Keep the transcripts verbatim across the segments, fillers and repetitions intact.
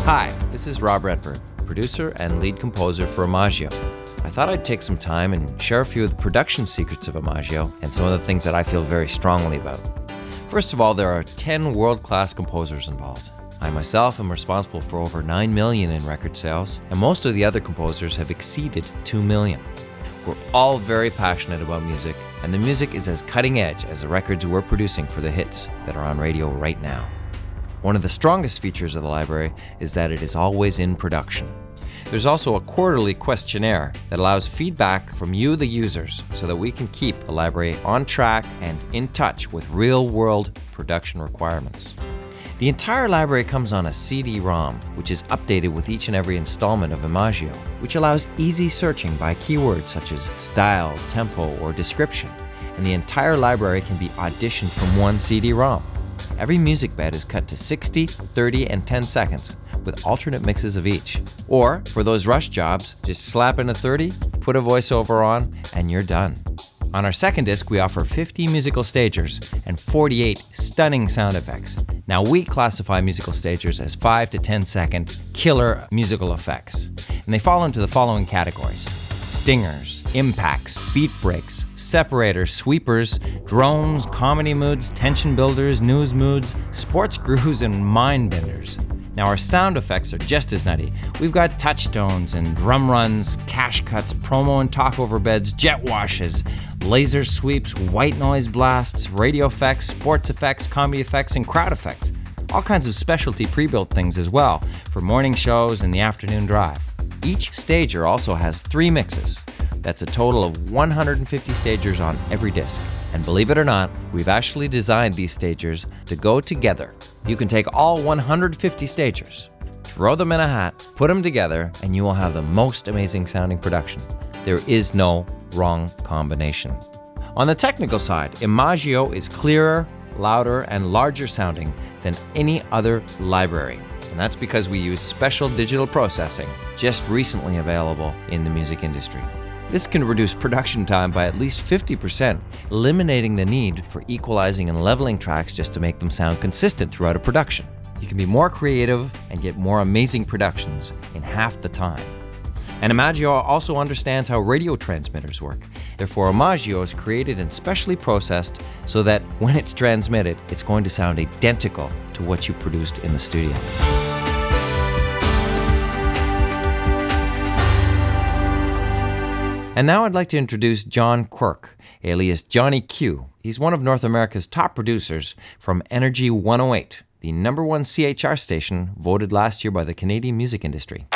Hi, this is Rob Redford, producer and lead composer for Imagio. I thought I'd take some time and share a few of the production secrets of Imagio and some of the things that I feel very strongly about. First of all, there are ten world-class composers involved. I myself am responsible for over nine million in record sales, and most of the other composers have exceeded two million. We're all very passionate about music, and the music is as cutting edge as the records we're producing for the hits that are on radio right now. One of the strongest features of the library is that it is always in production. There's also a quarterly questionnaire that allows feedback from you, the users, so that we can keep the library on track and in touch with real-world production requirements. The entire library comes on a C D ROM, which is updated with each and every installment of Imagio, which allows easy searching by keywords such as style, tempo, or description, and the entire library can be auditioned from one C D ROM. Every music bed is cut to sixty, thirty, and ten seconds, with alternate mixes of each. Or, for those rush jobs, just slap in a thirty, put a voiceover on, and you're done. On our second disc, we offer fifty musical stagers and forty-eight stunning sound effects. Now, we classify musical stagers as five to ten second killer musical effects, and they fall into the following categories: stingers, impacts, beat breaks, separators, sweepers, drones, comedy moods, tension builders, news moods, sports grooves, and mind benders. Now, our sound effects are just as nutty. We've got touchstones and drum runs, cash cuts, promo and talkover beds, jet washes, laser sweeps, white noise blasts, radio effects, sports effects, comedy effects, and crowd effects. All kinds of specialty pre-built things as well for morning shows and the afternoon drive. Each stager also has three mixes. That's a total of one hundred fifty stagers on every disc. And believe it or not, we've actually designed these stagers to go together. You can take all one hundred fifty stagers, throw them in a hat, put them together, and you will have the most amazing sounding production. There is no wrong combination. On the technical side, Imagio is clearer, louder, and larger sounding than any other library. And that's because we use special digital processing, just recently available in the music industry. This can reduce production time by at least fifty percent, eliminating the need for equalizing and leveling tracks just to make them sound consistent throughout a production. You can be more creative and get more amazing productions in half the time. And Imagio also understands how radio transmitters work. Therefore, Imagio is created and specially processed so that when it's transmitted, it's going to sound identical to what you produced in the studio. And now I'd like to introduce John Quirk, alias Johnny Q. He's one of North America's top producers from Energy one oh eight, the number one C H R station voted last year by the Canadian music industry.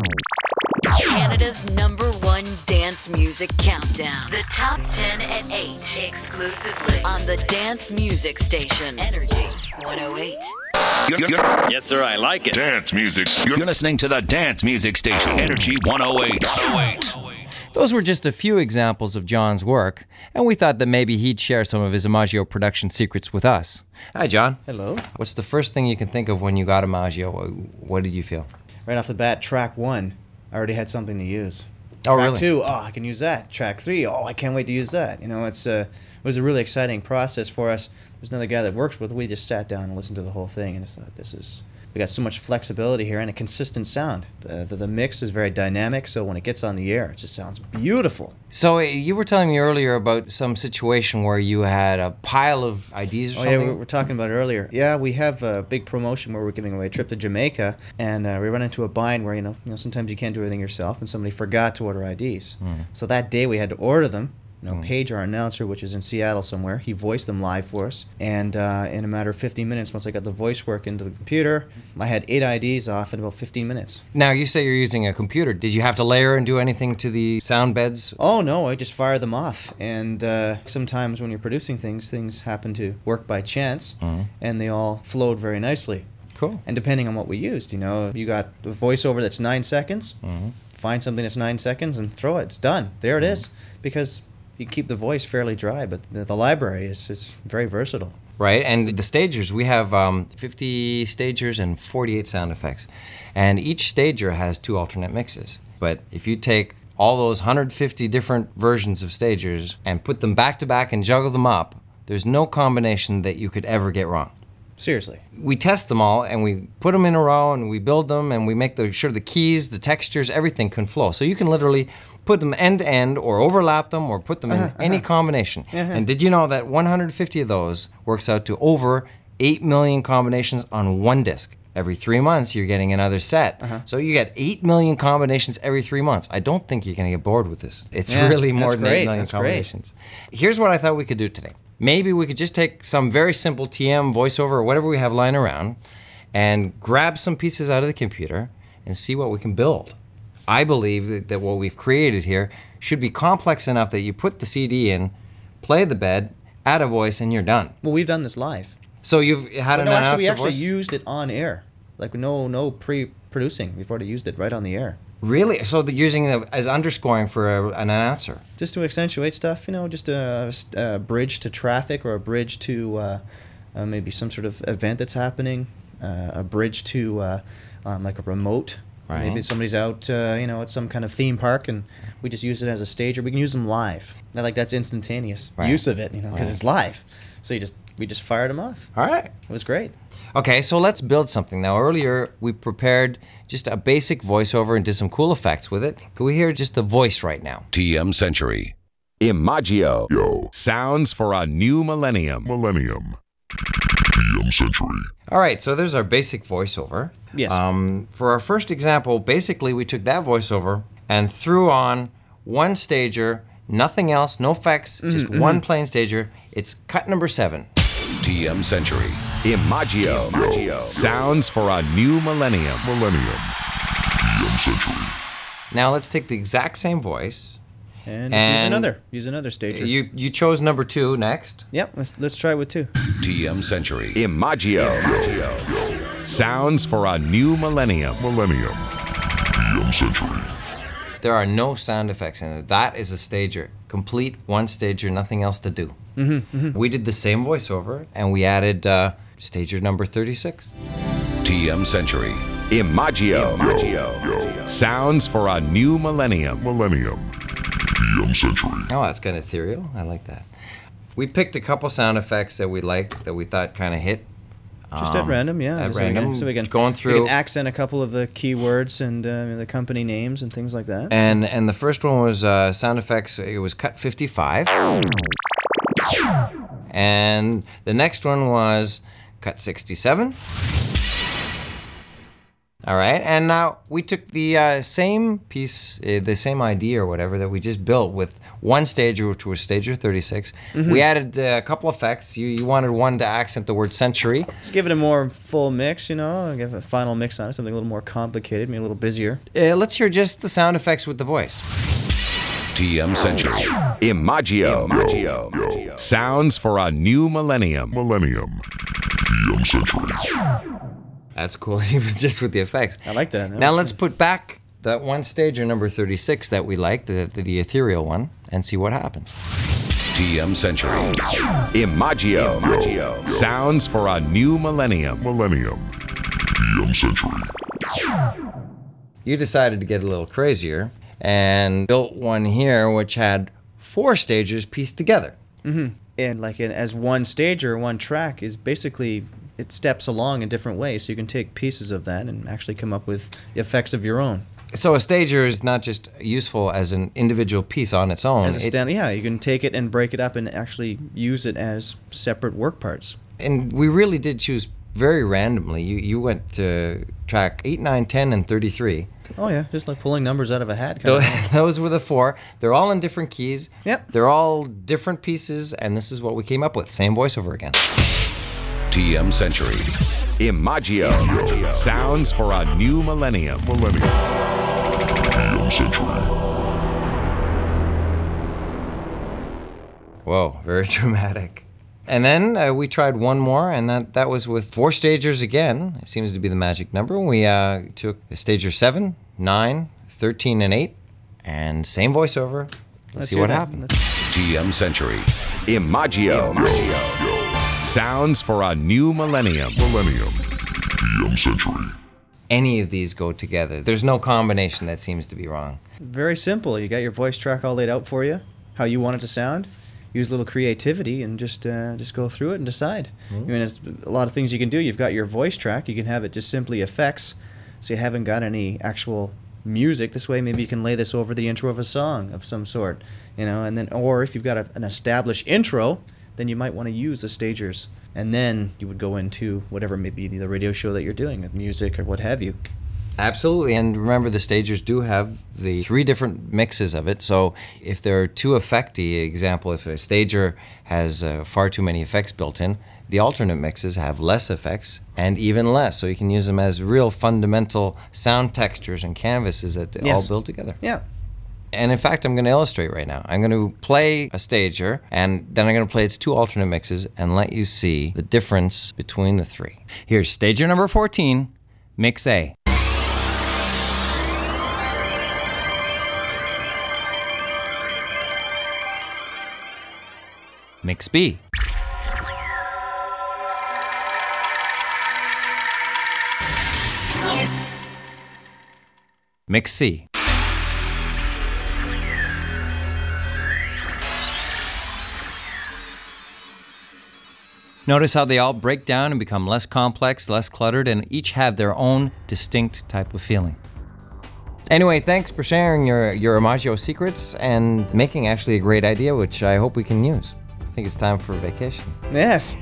Canada's number one dance music countdown. The top ten at eight, exclusively on the dance music station, Energy one oh eight. Yes, sir, I like it. Dance music. You're listening to the dance music station, Energy one oh eight. one oh eight. Those were just a few examples of John's work, and we thought that maybe he'd share some of his Imagio production secrets with us. Hi, John. Hello. What's the first thing you can think of when you got Imagio? What did you feel? Right off the bat, track one, I already had something to use. Oh, track really? two, oh, I can use that. Track three, oh, I can't wait to use that. You know, it's uh, it was a really exciting process for us. There's another guy that works with. We just sat down and listened to the whole thing, and just thought, this is. We got so much flexibility here and a consistent sound. Uh, the, the mix is very dynamic, so when it gets on the air, it just sounds beautiful. So uh, you were telling me earlier about some situation where you had a pile of I Ds or oh, something? Yeah, we were talking about it earlier. Yeah, we have a big promotion where we're giving away a trip to Jamaica, and uh, we run into a bind where, you know, you know, sometimes you can't do everything yourself, and somebody forgot to order I Ds. Mm. So that day we had to order them. You know, mm. Paige, our announcer, which is in Seattle somewhere, he voiced them live for us. And uh, in a matter of fifteen minutes, once I got the voice work into the computer, I had eight I Ds off in about fifteen minutes. Now, you say you're using a computer. Did you have to layer and do anything to the sound beds? Oh, no, I just fired them off. And uh, sometimes when you're producing things, things happen to work by chance, mm. and they all flowed very nicely. Cool. And depending on what we used, you know, you got a voiceover that's nine seconds, mm-hmm. find something that's nine seconds and throw it. It's done. There it mm. is. Because you keep the voice fairly dry, but the, the library is, is very versatile. Right, and the stagers, we have um, fifty stagers and forty-eight sound effects. And each stager has two alternate mixes. But if you take all those one hundred fifty different versions of stagers and put them back to back and juggle them up, there's no combination that you could ever get wrong. Seriously. We test them all, and we put them in a row, and we build them, and we make the, sure the keys, the textures, everything can flow. So you can literally put them end to end, or overlap them, or put them in uh-huh, any uh-huh. combination. Uh-huh. And did you know that one hundred fifty of those works out to over eight million combinations on one disc? Every three months, you're getting another set. Uh-huh. So you get eight million combinations every three months. I don't think you're going to get bored with this. It's yeah, really more than great. eight million that's combinations. Great. Here's what I thought we could do today. Maybe we could just take some very simple T M voiceover or whatever we have lying around and grab some pieces out of the computer and see what we can build. I believe that what we've created here should be complex enough that you put the C D in, play the bed, add a voice, and you're done. Well, we've done this live. So you've had well, an no, announcer actually, we actually voice? used it on air. Like no no pre-producing. We've already used it right on the air. Really? So they're using it as underscoring for a, an announcer? Just to accentuate stuff, you know, just a, a bridge to traffic or a bridge to uh, uh, maybe some sort of event that's happening, uh, a bridge to uh, um, like a remote. Right. Maybe somebody's out, uh, you know, at some kind of theme park, and we just use it as a stage, or we can use them live. I like that's instantaneous right. use of it, you know, because right. it's live. So you just we just fired them off. All right. It was great. Okay, so let's build something. Now, earlier we prepared just a basic voiceover and did some cool effects with it. Can we hear just the voice right now? T M Century. Imaggio. Yo. Sounds for a new millennium. Millennium. T M Century. All right, so there's our basic voiceover. Yes. Um, for our first example, basically we took that voiceover and threw on one stager, nothing else, no effects, mm-hmm, just mm-hmm. one plain stager. It's cut number seven. T M Century. Imaggio. Imaggio. Sounds for a new millennium. Millennium. T M Century. Now let's take the exact same voice. And, and use another. Use another stager. You you chose number two next. Yep, let's let's try with two. T M Century. Imaggio. Imaggio. Sounds for a new millennium. Millennium. T M Century. There are no sound effects in it. That is a stager. Complete one stager, nothing else to do. Mm-hmm, mm-hmm. We did the same voiceover, and we added uh, stager number thirty-six. T M Century. Imaggio. Imaggio. Yo. Sounds for a new millennium. Millennium. T M Century. Oh, that's kind of ethereal. I like that. We picked a couple sound effects that we liked, that we thought kind of hit. Just um, at random, yeah. At so random. We can, so we can, going through. We can accent a couple of the keywords and uh, the company names and things like that. And and the first one was uh, sound effects. It was cut fifty-five. And the next one was cut sixty-seven. All right, and now we took the uh, same piece, uh, the same idea or whatever that we just built with one stager, which was stager thirty-six. Mm-hmm. We added uh, a couple effects. You you wanted one to accent the word century. Just give it a more full mix, you know, give a final mix on it, something a little more complicated, maybe a little busier. Uh, let's hear just the sound effects with the voice. T M Century. Imaggio. Imaggio. Yo. Sounds for a new millennium. Millennium. T M Century. That's cool, even just with the effects. I like that. that now let's fun. put back that one stager number thirty-six that we liked, the, the, the ethereal one, and see what happens. T M Century. Imaggio. Imaggio. Sounds for a new millennium. Millennium. T M Century. You decided to get a little crazier and built one here which had four stagers pieced together. Mm-hmm. And like in, as one stager, one track is basically... it steps along in different ways, so you can take pieces of that and actually come up with effects of your own. So a stager is not just useful as an individual piece on its own. As a stand, it, yeah, you can take it and break it up and actually use it as separate work parts. And we really did choose very randomly. You you went to track eight, nine, ten, and thirty-three. Oh yeah, just like pulling numbers out of a hat. Kind those, of those were the four. They're all in different keys. Yep. They're all different pieces, and this is what we came up with. Same voiceover again. T M Century. Imaggio. Imaggio. Sounds for a new millennium. Millennium. T M Century. Whoa, very dramatic. And then uh, we tried one more, and that, that was with four stagers again. It seems to be the magic number. We uh, took stager seven, nine, thirteen, and eight, and same voiceover. Let's, Let's see what that. happens. T M Century. Imaggio. Imaggio. Sounds for a new millennium. Millennium. T M Century. Any of these go together. There's no combination that seems to be wrong. Very simple. You got your voice track all laid out for you, how you want it to sound. use a little creativity and just uh, just go through it and decide. Mm-hmm. I mean, there's a lot of things you can do. You've got your voice track. You can have it just simply effects, so you haven't got any actual music. This way, maybe you can lay this over the intro of a song of some sort, you know. And then, or if you've got a, an established intro, then you might want to use the stagers, and then you would go into whatever may be the radio show that you're doing with music or what have you. Absolutely, and remember the stagers do have the three different mixes of it, so if there are too effecty, example, if a stager has uh, far too many effects built in, the alternate mixes have less effects and even less, so you can use them as real fundamental sound textures and canvases that Yes. all build together. Yeah. And in fact, I'm going to illustrate right now. I'm going to play a stager, and then I'm going to play its two alternate mixes and let you see the difference between the three. Here's stager number fourteen, mix A. Mix B. Mix C. Notice how they all break down and become less complex, less cluttered, and each have their own distinct type of feeling. Anyway, thanks for sharing your, your Imagio secrets and making actually a great idea, which I hope we can use. I think it's time for a vacation. Yes.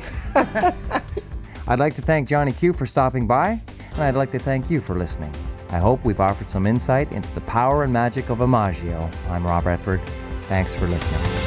I'd like to thank Johnny Q for stopping by, and I'd like to thank you for listening. I hope we've offered some insight into the power and magic of Imagio. I'm Rob Redford. Thanks for listening.